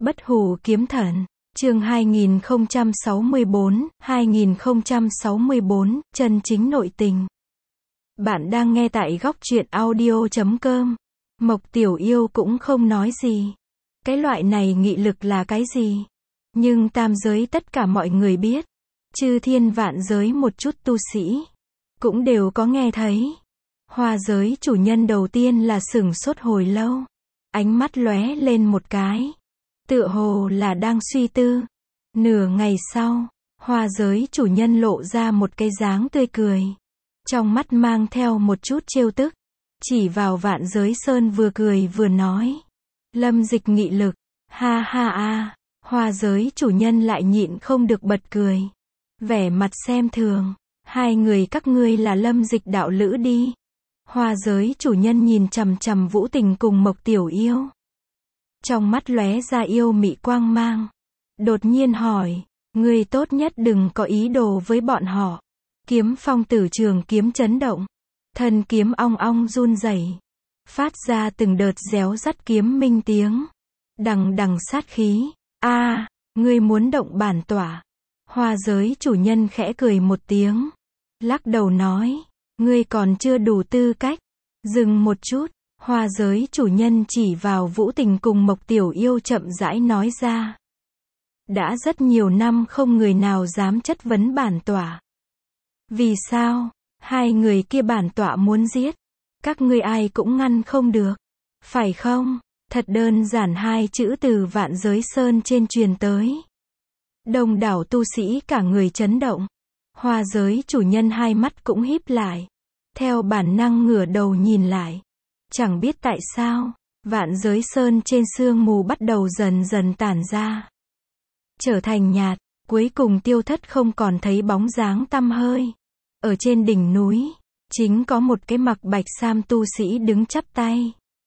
Bất hủ kiếm thần, chương 2064, chân chính nội tình. Bạn đang nghe tại góc truyện audio.com. Mộc Tiểu Yêu cũng không nói gì. Cái loại này nghị lực là cái gì? Nhưng tam giới tất cả mọi người biết. Chư thiên vạn giới một chút tu sĩ cũng đều có nghe thấy. Hoa giới chủ nhân đầu tiên là sửng sốt hồi lâu. Ánh mắt lóe lên một cái. Tựa hồ là đang suy tư. Nửa ngày sau, hoa giới chủ nhân lộ ra một cái dáng tươi cười. Trong mắt mang theo một chút trêu tức. Chỉ vào Vạn Giới Sơn vừa cười vừa nói. Lâm Dịch nghị lực. Ha ha a. Hoa giới chủ nhân lại nhịn không được bật cười. Vẻ mặt xem thường. Hai người các ngươi là Lâm Dịch đạo lữ đi. Hoa giới chủ nhân nhìn chằm chằm Vũ Tình cùng Mộc Tiểu Yêu. Trong mắt lóe ra yêu mị quang mang. Đột nhiên hỏi, ngươi tốt nhất đừng có ý đồ với bọn họ. Kiếm phong tử trường kiếm chấn động. Thân kiếm ong ong run rẩy, phát ra từng đợt réo rắt kiếm minh tiếng. Đằng đằng sát khí. A, ngươi muốn động bản tỏa. Hoa giới chủ nhân khẽ cười một tiếng. Lắc đầu nói, ngươi còn chưa đủ tư cách. Dừng một chút. Hoa giới chủ nhân chỉ vào Vũ Tình cùng Mộc Tiểu Yêu chậm rãi nói ra. Đã rất nhiều năm không người nào dám chất vấn bản tỏa. Vì sao? Hai người kia bản tỏa muốn giết. Các ngươi ai cũng ngăn không được. Phải không? Thật đơn giản hai chữ từ Vạn Giới Sơn trên truyền tới. Đông đảo tu sĩ cả người chấn động. Hoa giới chủ nhân hai mắt cũng híp lại. Theo bản năng ngửa đầu nhìn lại. Chẳng biết tại sao, Vạn Giới Sơn trên sương mù bắt đầu dần dần tản ra. Trở thành nhạt, cuối cùng tiêu thất không còn thấy bóng dáng tăm hơi. Ở trên đỉnh núi, chính có một cái mặc bạch sam tu sĩ đứng chắp tay.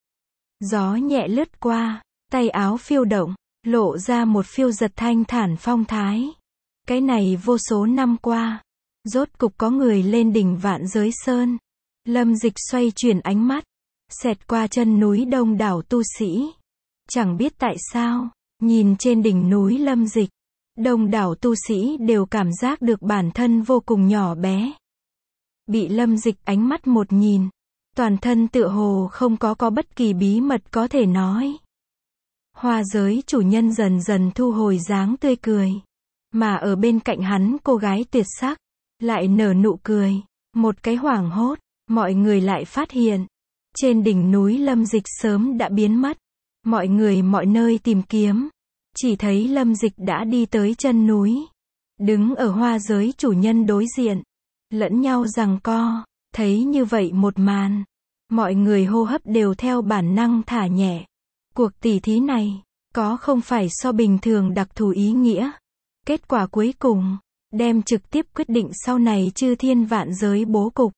Gió nhẹ lướt qua, tay áo phiêu động, lộ ra một phiêu giật thanh thản phong thái. Cái này vô số năm qua, rốt cục có người lên đỉnh Vạn Giới Sơn. Lâm Dịch xoay chuyển ánh mắt. Xẹt qua chân núi đông đảo tu sĩ. Chẳng biết tại sao, nhìn trên đỉnh núi Lâm Dịch, đông đảo tu sĩ đều cảm giác được bản thân vô cùng nhỏ bé. Bị Lâm Dịch ánh mắt một nhìn, toàn thân tựa hồ không có bất kỳ bí mật có thể nói. Hoa giới chủ nhân dần dần thu hồi dáng tươi cười. Mà ở bên cạnh hắn cô gái tuyệt sắc, lại nở nụ cười. Một cái hoảng hốt, mọi người lại phát hiện. Trên đỉnh núi Lâm Dịch sớm đã biến mất. Mọi người mọi nơi tìm kiếm. Chỉ thấy Lâm Dịch đã đi tới chân núi. Đứng ở hoa giới chủ nhân đối diện. Lẫn nhau giằng co. Thấy như vậy một màn. Mọi người hô hấp đều theo bản năng thả nhẹ. Cuộc tỉ thí này, có không phải so bình thường đặc thù ý nghĩa. Kết quả cuối cùng, đem trực tiếp quyết định sau này chư thiên vạn giới bố cục.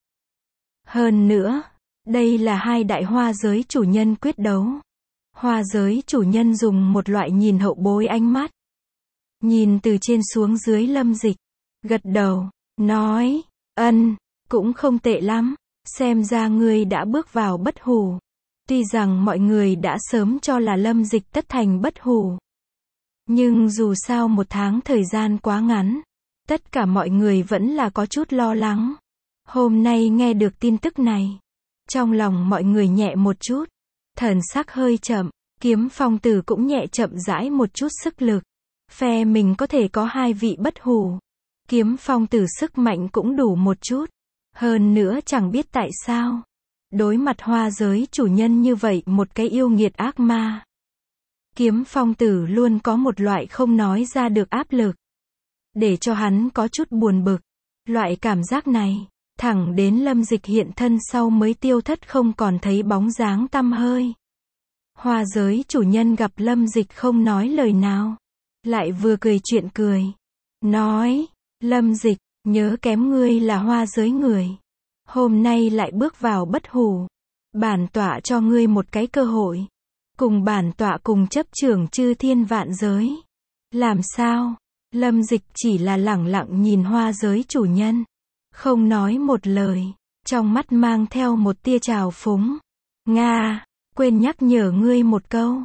Hơn nữa, đây là hai đại hoa giới chủ nhân quyết đấu. Hoa giới chủ nhân dùng một loại nhìn hậu bối ánh mắt. Nhìn từ trên xuống dưới Lâm Dịch. Gật đầu, nói, cũng không tệ lắm. Xem ra ngươi đã bước vào bất hủ. Tuy rằng mọi người đã sớm cho là Lâm Dịch tất thành bất hủ. Nhưng dù sao một tháng thời gian quá ngắn. Tất cả mọi người vẫn là có chút lo lắng. Hôm nay nghe được tin tức này. Trong lòng mọi người nhẹ một chút. Thần sắc hơi chậm. Kiếm phong tử cũng nhẹ chậm rãi một chút sức lực. Phe mình có thể có hai vị bất hủ. Kiếm phong tử sức mạnh cũng đủ một chút. Hơn nữa chẳng biết tại sao. Đối mặt hoa giới chủ nhân như vậy một cái yêu nghiệt ác ma. Kiếm phong tử luôn có một loại không nói ra được áp lực. Để cho hắn có chút buồn bực. Loại cảm giác này. Thẳng đến Lâm Dịch hiện thân sau mới tiêu thất không còn thấy bóng dáng tăm hơi. Hoa giới chủ nhân gặp Lâm Dịch không nói lời nào. Lại vừa cười chuyện cười. Nói, Lâm Dịch, nhớ kém ngươi là hoa giới người. Hôm nay lại bước vào bất hủ. Bản tọa cho ngươi một cái cơ hội. Cùng bản tọa cùng chấp trưởng chư thiên vạn giới. Làm sao? Lâm Dịch chỉ là lẳng lặng nhìn hoa giới chủ nhân. Không nói một lời, trong mắt mang theo một tia trào phúng. Nga, quên nhắc nhở ngươi một câu.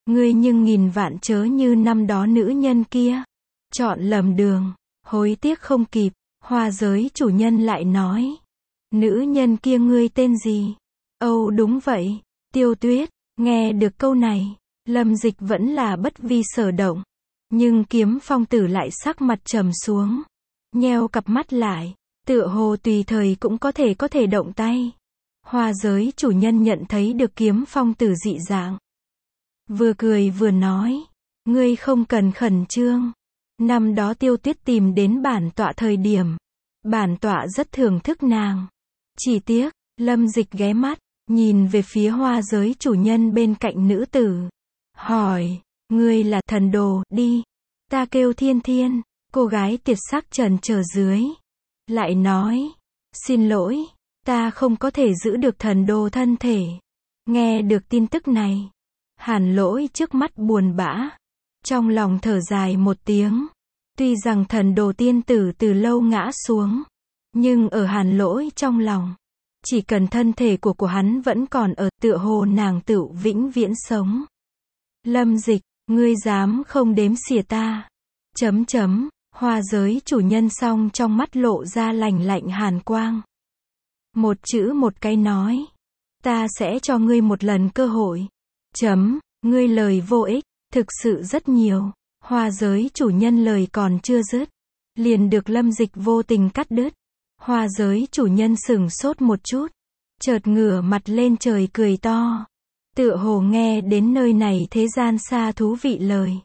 Ngươi nhưng nghìn vạn chớ như năm đó nữ nhân kia. Chọn lầm đường, hối tiếc không kịp. Hoa giới chủ nhân lại nói. Nữ nhân kia ngươi tên gì? Âu đúng vậy, Tiêu Tuyết. Nghe được câu này, Lâm Dịch vẫn là bất vi sở động. Nhưng Kiếm Phong Tử lại sắc mặt trầm xuống. Nheo cặp mắt lại, tựa hồ tùy thời cũng có thể động tay. Hoa giới chủ nhân nhận thấy được Kiếm Phong Tử dị dạng. Vừa cười vừa nói. Ngươi không cần khẩn trương. Năm đó Tiêu Tuyết tìm đến bản tọa thời điểm. Bản tọa rất thưởng thức nàng. Chỉ tiếc, Lâm Dịch ghé mắt, nhìn về phía hoa giới chủ nhân bên cạnh nữ tử. Hỏi, ngươi là thần đồ, đi. Ta kêu Thiên Thiên. Cô gái tiệt sắc trần chờ dưới. Lại nói, xin lỗi, ta không có thể giữ được thần đồ thân thể. Nghe được tin tức này, Hàn Lỗi trước mắt buồn bã. Trong lòng thở dài một tiếng. Tuy rằng thần đồ tiên tử từ lâu ngã xuống. Nhưng ở Hàn Lỗi trong lòng, chỉ cần thân thể của hắn vẫn còn ở, tựa hồ nàng tựu vĩnh viễn sống. Lâm Dịch, ngươi dám không đếm xỉa ta. Hoa giới chủ nhân song trong mắt lộ ra lạnh lạnh hàn quang. Một chữ một cái nói. Ta sẽ cho ngươi một lần cơ hội. Ngươi lời vô ích, thực sự rất nhiều. Hoa giới chủ nhân lời còn chưa dứt, liền được Lâm Dịch vô tình cắt đứt. Hoa giới chủ nhân sửng sốt một chút, chợt ngửa mặt lên trời cười to. Tựa hồ nghe đến nơi này thế gian xa thú vị lời.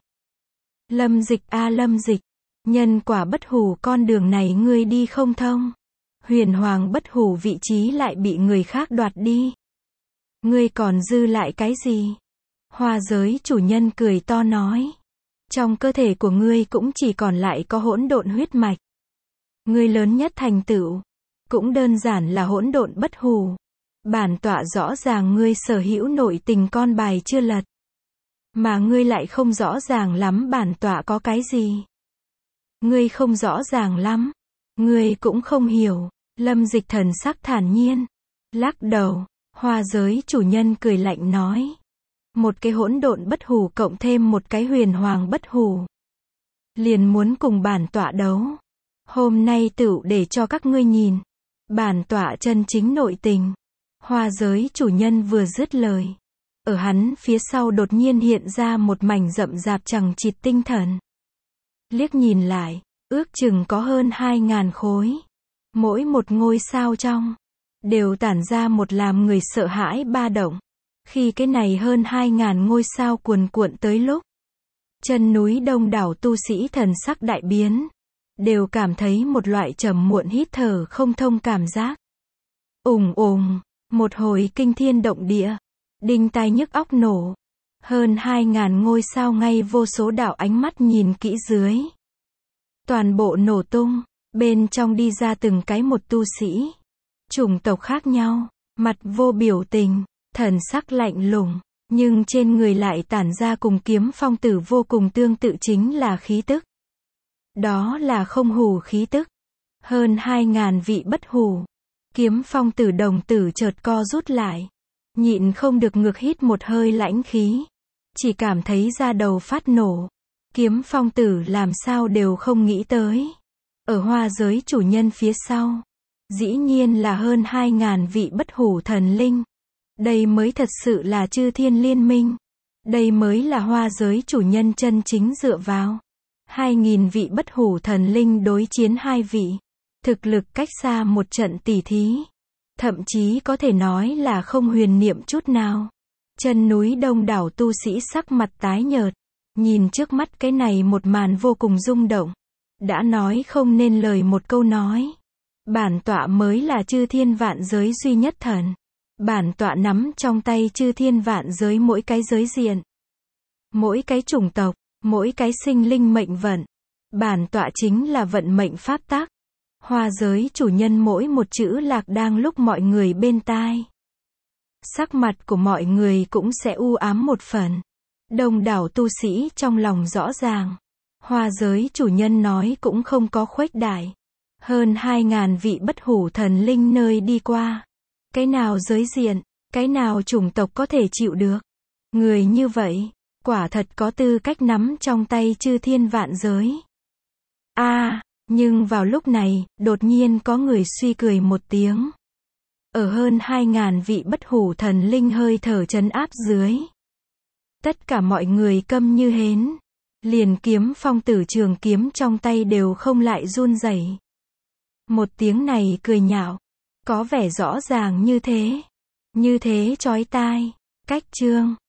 Lâm Dịch a Lâm Dịch, nhân quả bất hủ con đường này ngươi đi không thông. Huyền hoàng bất hủ vị trí lại bị người khác đoạt đi. Ngươi còn dư lại cái gì? Hoa giới chủ nhân cười to nói. Trong cơ thể của ngươi cũng chỉ còn lại có hỗn độn huyết mạch. Ngươi lớn nhất thành tựu cũng đơn giản là hỗn độn bất hủ. Bản tọa rõ ràng ngươi sở hữu nội tình con bài chưa lật. Mà ngươi lại không rõ ràng lắm bản tọa có cái gì. Ngươi không rõ ràng lắm. Ngươi cũng không hiểu. Lâm Dịch thần sắc thản nhiên. Lắc đầu. Hoa giới chủ nhân cười lạnh nói. Một cái hỗn độn bất hủ cộng thêm một cái huyền hoàng bất hủ. Liền muốn cùng bản tọa đấu. Hôm nay tựu để cho các ngươi nhìn. Bản tọa chân chính nội tình. Hoa giới chủ nhân vừa dứt lời. Ở hắn phía sau đột nhiên hiện ra một mảnh rậm rạp chằng chịt tinh thần. Liếc nhìn lại, ước chừng có hơn 2.000 khối. Mỗi một ngôi sao trong, đều tản ra một làm người sợ hãi ba động. Khi cái này hơn 2.000 ngôi sao cuồn cuộn tới lúc, chân núi đông đảo tu sĩ thần sắc đại biến. Đều cảm thấy một loại trầm muộn hít thở không thông cảm giác. Ùng ùng, một hồi kinh thiên động địa, đinh tai nhức óc nổ. Hơn 2.000 ngôi sao ngay vô số đạo ánh mắt nhìn kỹ dưới. Toàn bộ nổ tung, bên trong đi ra từng cái một tu sĩ. Chủng tộc khác nhau, mặt vô biểu tình, thần sắc lạnh lùng, nhưng trên người lại tản ra cùng Kiếm Phong Tử vô cùng tương tự chính là khí tức. Đó là không hủ khí tức. Hơn 2.000 vị bất hủ. Kiếm Phong Tử đồng tử chợt co rút lại. Nhịn không được ngược hít một hơi lãnh khí. Chỉ cảm thấy da đầu phát nổ. Kiếm Phong Tử làm sao đều không nghĩ tới. Ở hoa giới chủ nhân phía sau. Dĩ nhiên là hơn 2.000 vị bất hủ thần linh. Đây mới thật sự là chư thiên liên minh. Đây mới là hoa giới chủ nhân chân chính dựa vào. 2.000 vị bất hủ thần linh đối chiến 2 vị. Thực lực cách xa một trận tỉ thí. Thậm chí có thể nói là không huyền niệm chút nào. Chân núi đông đảo tu sĩ sắc mặt tái nhợt. Nhìn trước mắt cái này một màn vô cùng rung động. Đã nói không nên lời một câu nói. Bản tọa mới là chư thiên vạn giới duy nhất thần. Bản tọa nắm trong tay chư thiên vạn giới mỗi cái giới diện. Mỗi cái chủng tộc, mỗi cái sinh linh mệnh vận. Bản tọa chính là vận mệnh pháp tắc. Hoa giới chủ nhân mỗi một chữ lạc đang lúc mọi người bên tai. Sắc mặt của mọi người cũng sẽ u ám một phần. Đông đảo tu sĩ trong lòng rõ ràng. Hoa giới chủ nhân nói cũng không có khuếch đại. Hơn 2.000 vị bất hủ thần linh nơi đi qua. Cái nào giới diện, cái nào chủng tộc có thể chịu được. Người như vậy, Quả thật có tư cách nắm trong tay chư thiên vạn giới. Nhưng vào lúc này, đột nhiên có người suy cười một tiếng. Ở hơn 2.000 vị bất hủ thần linh hơi thở trấn áp dưới. Tất cả mọi người câm như hến. Liền kiếm phong tử trường kiếm trong tay đều không lại run rẩy. Một tiếng này cười nhạo. Có vẻ rõ ràng như thế chói tai. Cách chương